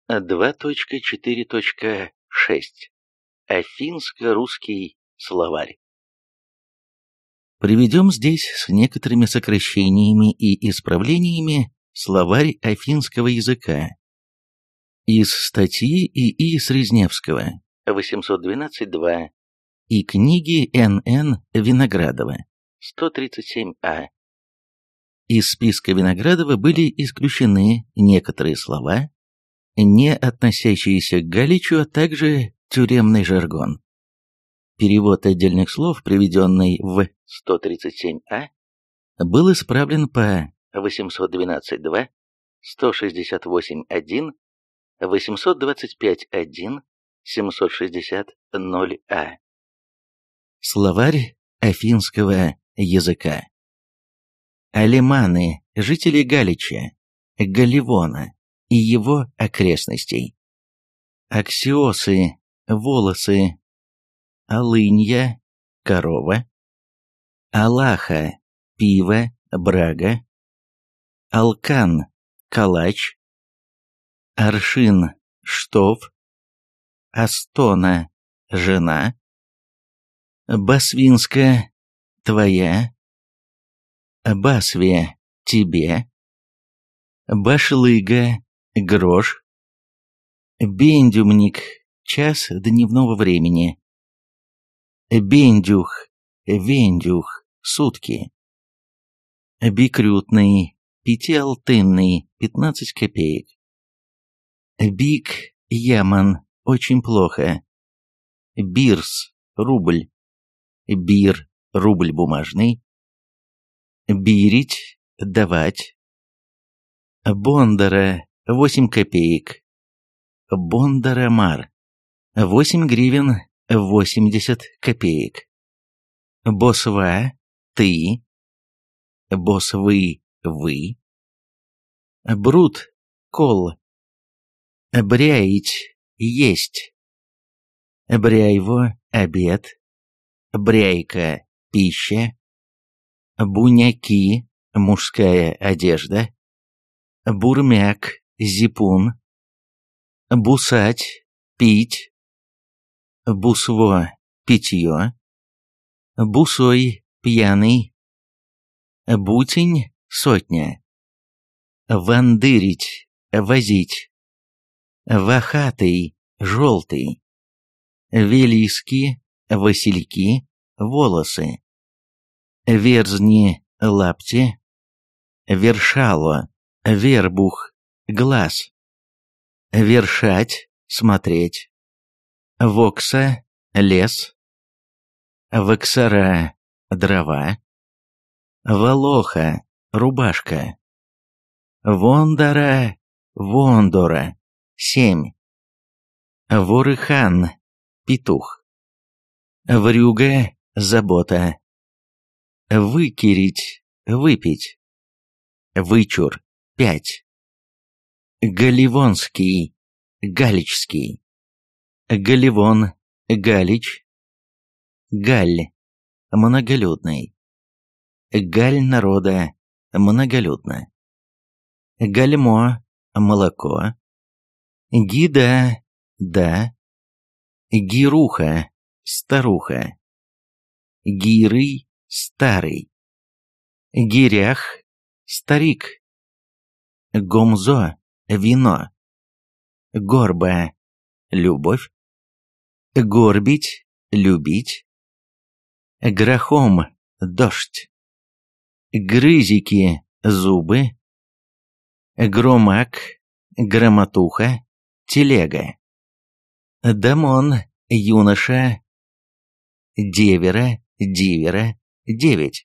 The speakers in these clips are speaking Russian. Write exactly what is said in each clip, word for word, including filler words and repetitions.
два точка четыре точка шесть. Афинско-русский словарь. Приведем здесь с некоторыми сокращениями и исправлениями словарь афинского языка из статьи И И Срезневского восемьсот двенадцать два и книги Н Н Виноградова сто тридцать семь А. Из списка Виноградова были исключены некоторые слова, не относящиеся к Галичу, а также тюремный жаргон. Перевод отдельных слов, приведенный в сто тридцать семь А, был исправлен по восемьсот двенадцать два, сто шестьдесят восемь один, восемьсот двадцать пять один, семьсот шестьдесят ноль А. Словарь афинского языка. Алиманы, жители Галича, Галливона и его окрестностей. Аксиосы, волосы. Алынья, корова. Алаха, пиво, брага. Алкан, калач. Аршин, штоф. Астона, жена. Басвинска, твоя. Басве, тебе. Башлыга, грош. Бендюмник, час дневного времени. Бендюх, вендюх, сутки. Бикрютный, пятиалтынный, пятнадцать копеек. Бик, яман, очень плохо. Бирс, рубль. Бир, рубль бумажный. Бирить, давать. Бондара, восемь копеек. Бондарамар, восемь гривен, восемьдесят копеек. Босва, ты. Босвы, вы. Брут, кол. Бряить, есть. Бряйво, обед. Бряйка, пища. Буняки, мужская одежда. Бурмяк, зипун. Бусать, пить. Бусво, питье. Бусой, пьяный. Бутень, сотня. Вандырить, возить. Вахатый, желтый. Велиски, васильки, волосы. Верзни, лапти. Вершало, вербух, глаз. Вершать, смотреть. Вокса, лес. Воксара, дрова. Волоха, рубашка. Вондара, вондора, семь. Ворыхан, петух. Врюга, забота. Выкирить, выпить. Вычур, пять. Галивонский, галичский. Галивон, галич. Галь, многолюдный. Галь народа, многолюдно. Гальмо, молоко. Гида, да. Гируха, старуха. Гирый, старый. Гирях, старик. Гомзо, вино. Горба, любовь. Горбить, любить. Грохом, дождь. Грызики, зубы. Громак, громотуха, телега. Дамон, юноша. Девера, дивера, девять.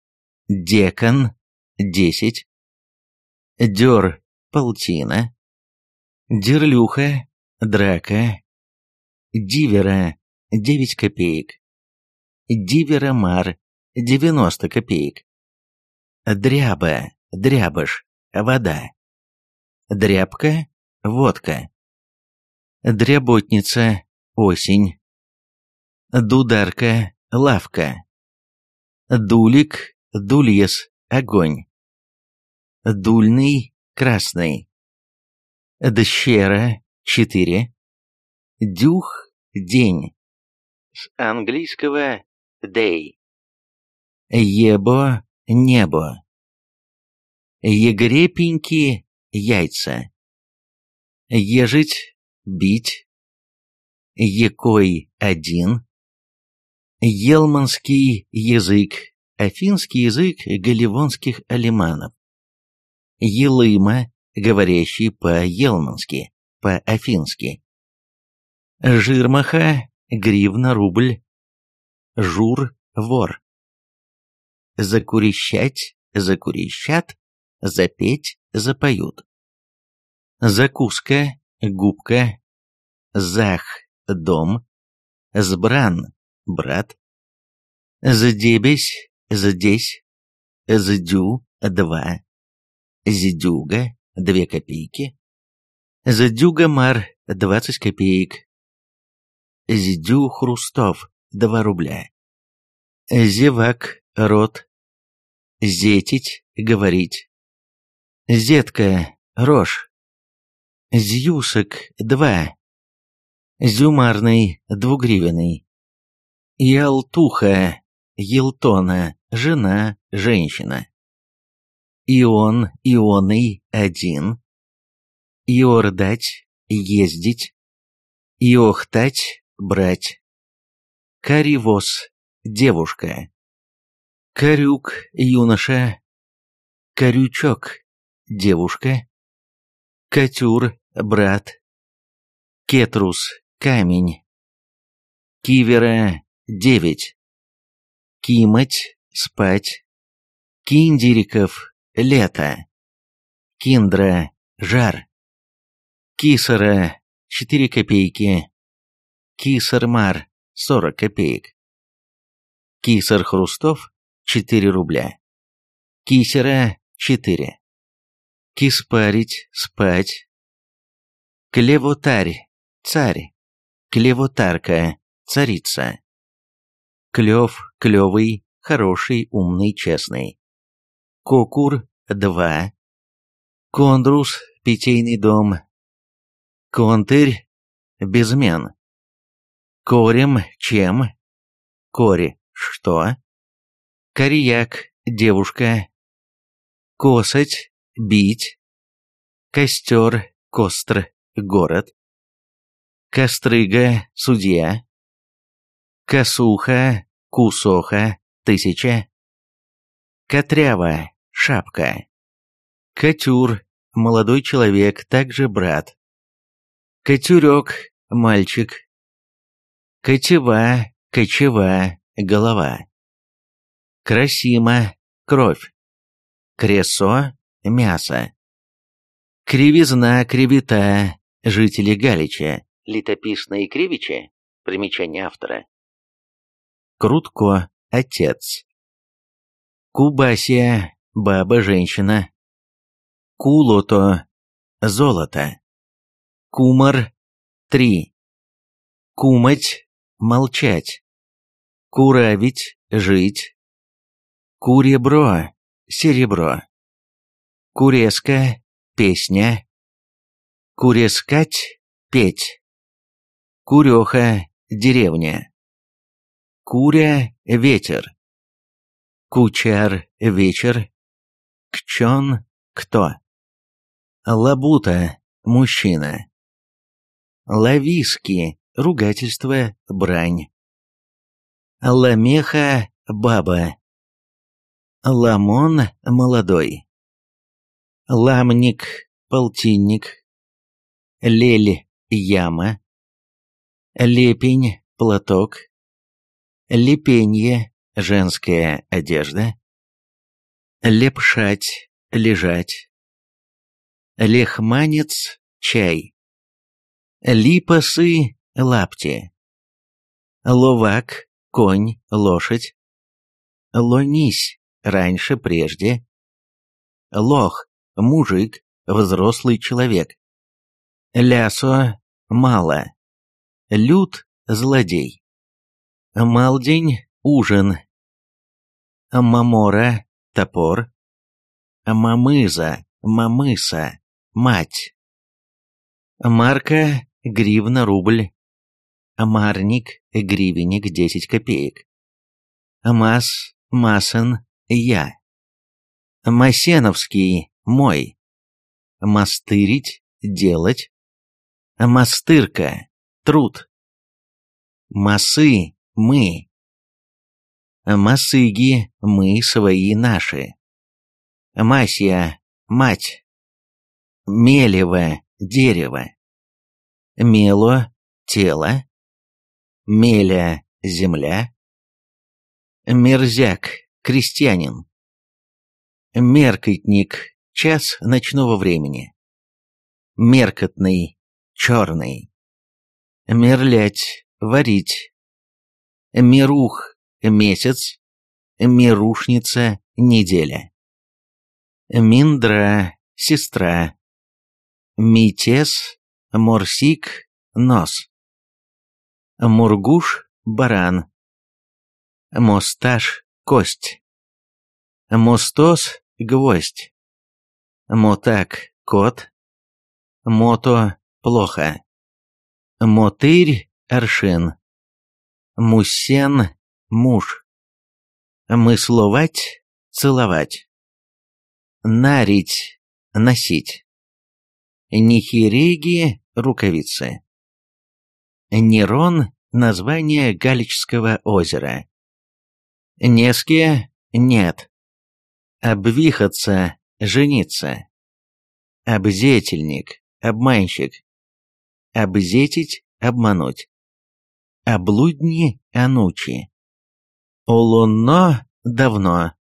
Декан, десять. Дёр, полтина. Дерлюха, драка. Дивера, девять копеек. Диверомар, девяносто копеек. Дряба, дрябыш, вода. Дрябка, водка. Дряботница, осень. Дударка, лавка. Дулик, дульес, огонь. Дульный, красный. Дщера, четыре. Дюх – день. С английского day. Ебо – небо. Егрепеньки – яйца. Ежить – бить. Екой – один. Елманский язык – афинский язык галивонских алиманов. Елыма – говорящий по-елмански, по-афински. Жирмаха – гривна, рубль. Жур – вор. Закурещать – закурещат, запеть – запоют. Закуска – губка. Зах – дом. Сбран – брат. Задебесь – здесь. Сдю – два. Зидюга – две копейки. Задюга-мар – двадцать копеек. Зидю Хрустов – два рубля. Зевак – рот. Зетить – говорить. Зетка – рожь. Зюсок – два. Зюмарный – двугривенный. Ялтуха – елтона, жена, женщина. Ион, ионый, один. Иордать, ездить. Иохтать, брать. Каривос, девушка. Карюк, юноша. Карючок, девушка. Катюр, брат. Кетрус, камень. Кивера, девять. Кимать, спать. Киндериков, лето. Киндра, жар. Кисара, четыре копейки. Кисармар, сорок копеек. Кисар Хрустов, четыре рубля. Кисера, четыре. Киспарить, спать. Клевотарь, царь. Клевотарка, царица. Клев, клевый, хороший, умный, честный. Кокур, два. Кондрус, питейный дом. Контырь, безмен. Корем, чем. Кори, что. Корияк, девушка. Косать, бить. Костер, костр, город. Кострыга, судья. Косуха, кусоха, тысяча. Котрява, шапка. Катюр, молодой человек, также брат. Катюрек, мальчик. Катева, кочева, голова. Красима, кровь. Кресо, мясо. Кривизна, кревета, жители Галича. Летописные кривичи. Примечание автора. Крутко, отец. Кубасия, баба, женщина. Кулото, золото. Кумар, три. Кумать, молчать. Куравить, жить. Куребро, серебро. Куреска, песня. Курескать, петь. Куреха, деревня. Куря, ветер. Кучар, вечер. Кчон, кто. Лабута, мужчина. Лависки, ругательство, брань. Ламеха, баба. Ламон, молодой. Ламник, полтинник. Лель, яма. Лепень, платок. Лепенье, женская одежда. Лепшать, лежать. Лехманец, чай. Липасы, лапти. Ловак, конь, лошадь. Лонись, раньше, прежде. Лох, мужик, взрослый человек. Лясо, мало. Лют, злодей. Малдень, ужин. Мамора, топор. Мамыза, мамыса, мать. Марка, гривна, рубль. Марник, гривенник, десять копеек. Мас, масен, я. Масеновский, мой. Мастырить, делать. Мастырка, труд. Масы, мы. Масыги, мы, свои, наши. Масья, мать. Мелево, дерево. Мело, тело. Меля, земля. Мерзяк, крестьянин. Меркотник, час ночного времени. Меркотный, черный. Мерлять, варить. Мирух, месяц. Мирушница, неделя. Миндра, сестра. Митес, морсик, нос. Мургуш, баран. Мосташ, кость. Мостос, гвоздь. Мотак, кот. Мото, плохо. Мотырь, аршин. Мусен, муж. Мысловать, целовать. Нарить, носить. Нихиреги, рукавицы. Нерон, название Галичского озера. Неске, нет. Обвихаться, жениться. Обзетельник, обманщик. Обзетить, обмануть. Облудни, анучи. Олонно, давно.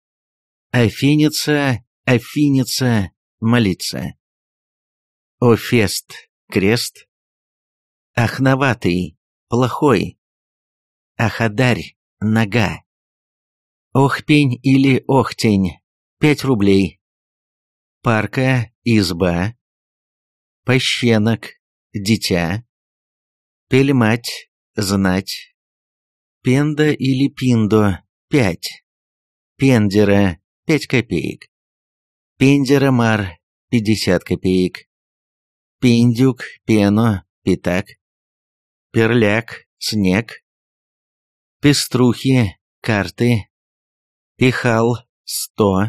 Афиница, афиница, молиться. Офест, крест. Ахноватый, плохой. Ахадарь, нога. Охпень или охтень, пять рублей. Парка, изба. Пощенок, дитя. Пельмать, знать. Пенда или пиндо, пять. Пендера, пять копеек. Пендеромар, пятьдесят копеек. Пиндюк, пено, пятак. Перляк, снег. Пеструхи, карты. Пихал, сто.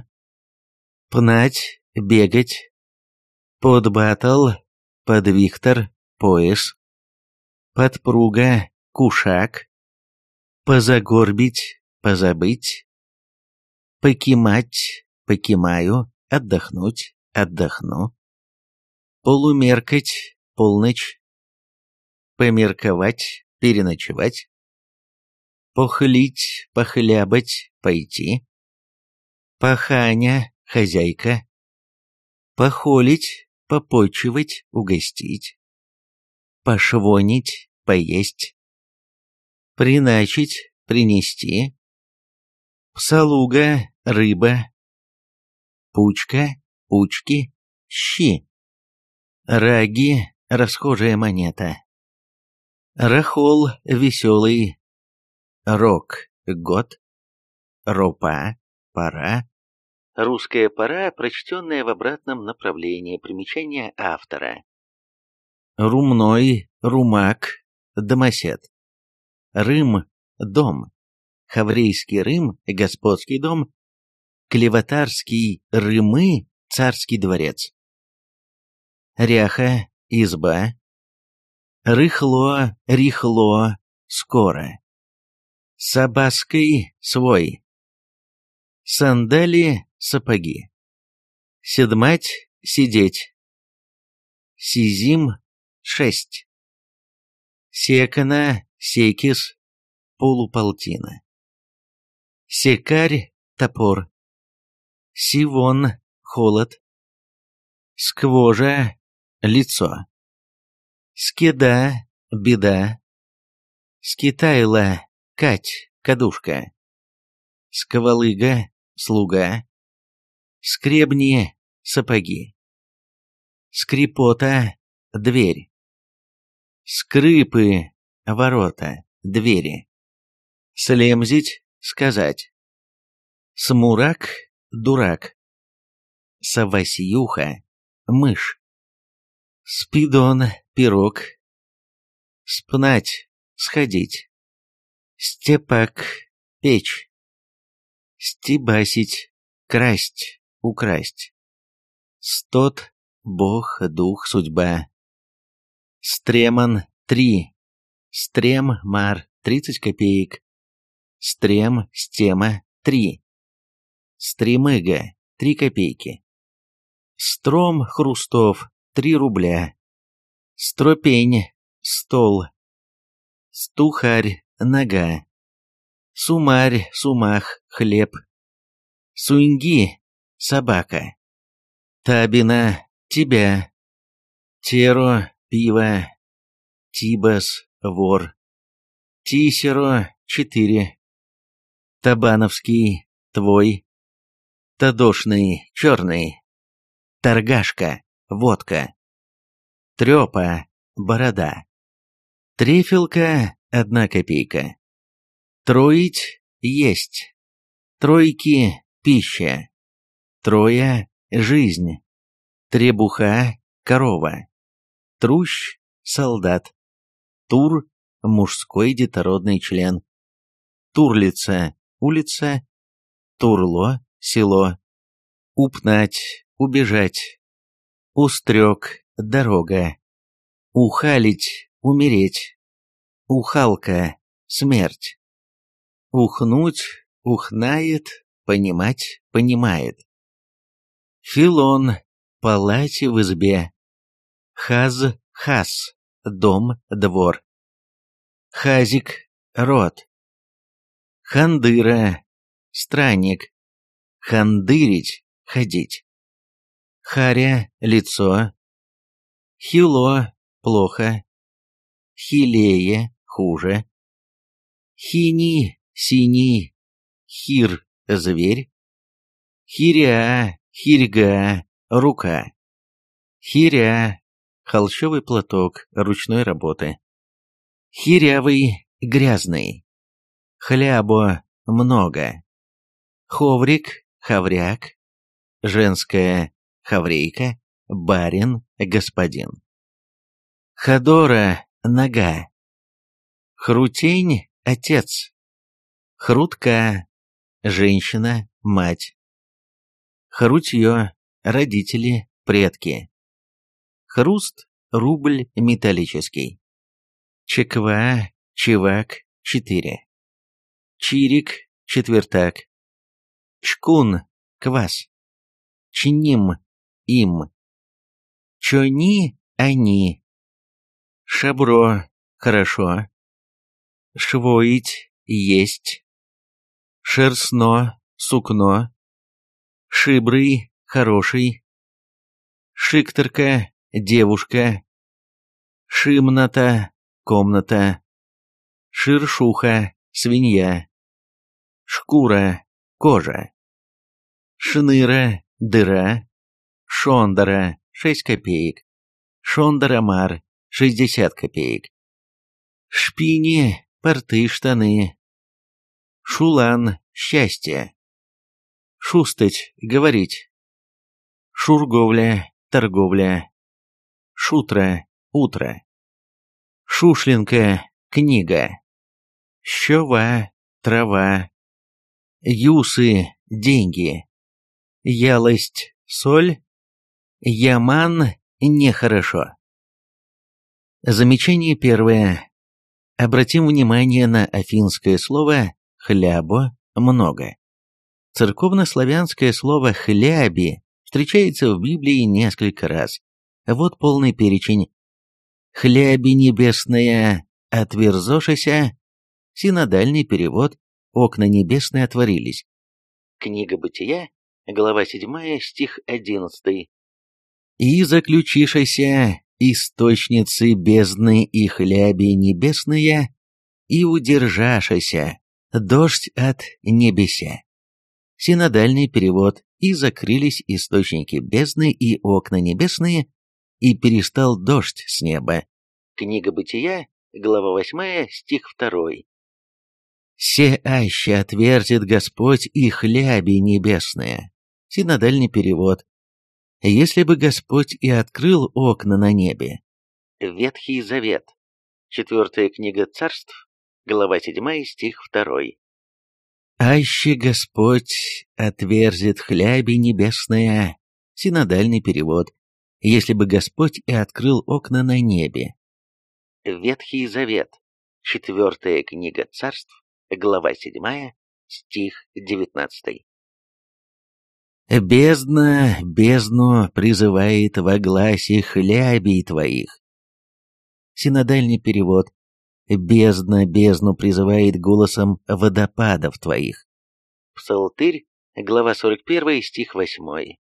Пнать, бегать. Подбатл, подвихтор, пояс. Подпруга, кушак. Позагорбить, позабыть. Покимать, покимаю, отдохнуть, отдохну. Полумеркать, полночь. Померковать, переночевать. Похлить, похлябать, пойти. Паханя, хозяйка. Похолить, попочивать, угостить. Пошвонить, поесть. Приначить, принести. Псалуга, рыба. Пучка, пучки, щи. Раги, расхожая монета. Рахол, веселый. Рок, год. Ропа, пора. Русская пора, прочтенная в обратном направлении, примечание автора. Румной, румак, домосед. Рым, дом. Хаврейский Рым, господский дом. Клевотарский Рымы, царский дворец. Ряха, изба. Рыхло, рихло, скоро. Сабаской, свой. Сандали, сапоги. Седмать, сидеть. Сизим, шесть. Секана, секис, полуполтина. Секарь, топор. Сивон, холод. Сквожа, лицо. Скида, беда. Скитайла, кать, кадушка. Сквалыга, слуга. Скребни, сапоги. Скрипота, дверь. Скрипы, ворота, двери. Слемзить, сказать. Смурак, дурак. Савасиюха, мышь. Спидон, пирог. Спнать, сходить. Степак, печь. Стебасить, красть, украсть. Стот, бог, дух, судьба. Стреман, три. Стрем, мар, тридцать копеек. Стрем, стема, три. Стремыга, три копейки. Стром, Хрустов, три рубля. Стропень, стол. Стухарь, нога. Сумарь, сумах, хлеб. Суньги, собака. Табина, тебя. Теро, пиво. Тибас, вор. Тисеро, четыре. Табановский, твой. Тадошный, черный. Торгашка, водка. Трепа, борода. Трефилка, одна копейка. Троить, есть. Тройки, пища. Троя, жизнь. Требуха, корова. Трущ, солдат. Тур, мужской детородный член. Турлица, улица. Турло, село. Упнать, убежать. Устрек, дорога. Ухалить, умереть. Ухалка, смерть. Ухнуть, ухнает, понимать, понимает. Филон, палати в избе. Хаз, хас, дом, двор. Хазик, род. Хандыра, странник. Хандырить, ходить. Харя, лицо. Хило, плохо. Хилее, хуже. Хини, синий. Хир, зверь. Хиря, хирьга, рука. Хиря, холщовый платок ручной работы. Хирявый, грязный. Хлябо, много. Ховрик, хавряк. Женская, хаврейка. Барин, господин. Ходора, нога. Хрутень, отец. Хрутка, женщина, мать. Хрутье, родители, предки. Хруст, рубль металлический. Чеква, чевак, четыре. Чирик, четвертак. Чкун, квас. Чним, им. Чони, они. Шабро, хорошо. Швоить, есть. Шерстно, сукно. Шибрый, хороший. Шиктерка, девушка. Шимната, комната. Ширшуха, свинья. Шкура, кожа. Шныра, дыра. Шондара, шесть копеек. Шондарамар, шестьдесят копеек. Шпини, порты, штаны. Шулан, счастье. Шустать, говорить. Шурговля, торговля. Шутра, утро. Шушлинка, книга. Щова, трава. Юсы, деньги. Ялость, соль. Яман, нехорошо. Замечание первое. Обратим внимание на афинское слово «хлябо» – много. Церковнославянское слово «хляби» встречается в Библии несколько раз. Вот полный перечень. «Хляби небесная отверзошися», синодальный перевод «окна небесные отворились». Книга Бытия, глава седьмая, стих одиннадцатый. «И заключишися источницы бездны и хляби небесные, и удержашися дождь от небеся». Синодальный перевод «и закрылись источники бездны и окна небесные, и перестал дождь с неба». Книга Бытия, глава восьмая, стих второй. «Се аще отвертит Господь и хляби небесные». Синодальный перевод Если бы Господь и открыл окна на небе. Ветхий Завет. Четвертая книга Царств, глава седьмая, стих второй. «Аще Господь отверзет хляби небесная». Синодальный перевод. Если бы Господь и открыл окна на небе. Ветхий Завет. Четвертая книга Царств, глава седьмая, стих девятнадцатый. «Бездна бездну призывает во гласе хлябей твоих». Синодальный перевод. «Бездна бездну призывает голосом водопадов твоих». Псалтырь, глава сорок первая, стих восьмой.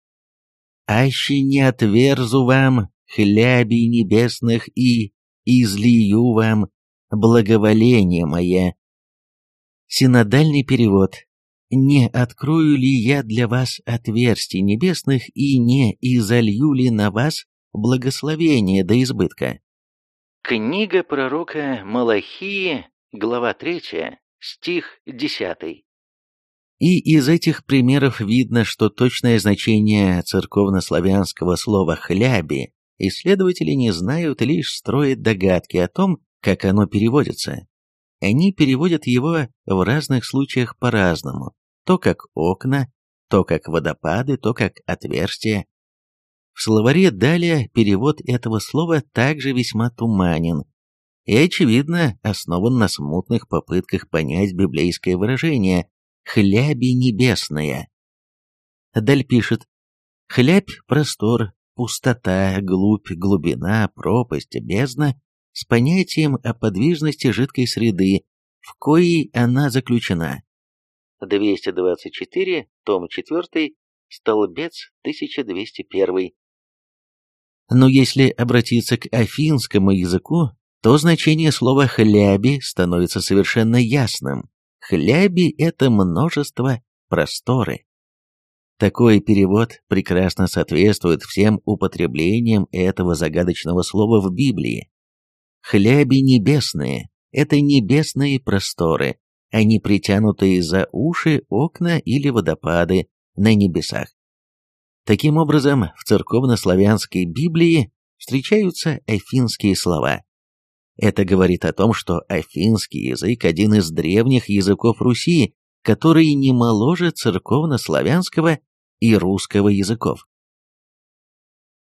«Аще не отверзу вам хлябей небесных и излию вам благоволение мое». Синодальный перевод. «Не открою ли я для вас отверстий небесных и не изолью ли на вас благословение до избытка?» Книга пророка Малахии, глава третья, стих десятый. И из этих примеров видно, что точное значение церковнославянского слова «хляби» исследователи не знают и лишь строят догадки о том, как оно переводится. Они переводят его в разных случаях по-разному, то как окна, то как водопады, то как отверстия. В словаре далее перевод этого слова также весьма туманен и, очевидно, основан на смутных попытках понять библейское выражение «хляби небесная». Даль пишет: «Хлябь – простор, пустота, глубь, глубина, пропасть, бездна, с понятием о подвижности жидкой среды, в коей она заключена». двести двадцать четыре, том четвёртый, столбец тысяча двести один. Но если обратиться к афинскому языку, то значение слова «хляби» становится совершенно ясным. Хляби – это множество, просторы. Такой перевод прекрасно соответствует всем употреблениям этого загадочного слова в Библии. Хляби небесные – это небесные просторы, а не притянутые за уши окна или водопады на небесах. Таким образом, в церковнославянской Библии встречаются афинские слова. Это говорит о том, что афинский язык – один из древних языков Руси, который не моложе церковнославянского и русского языков.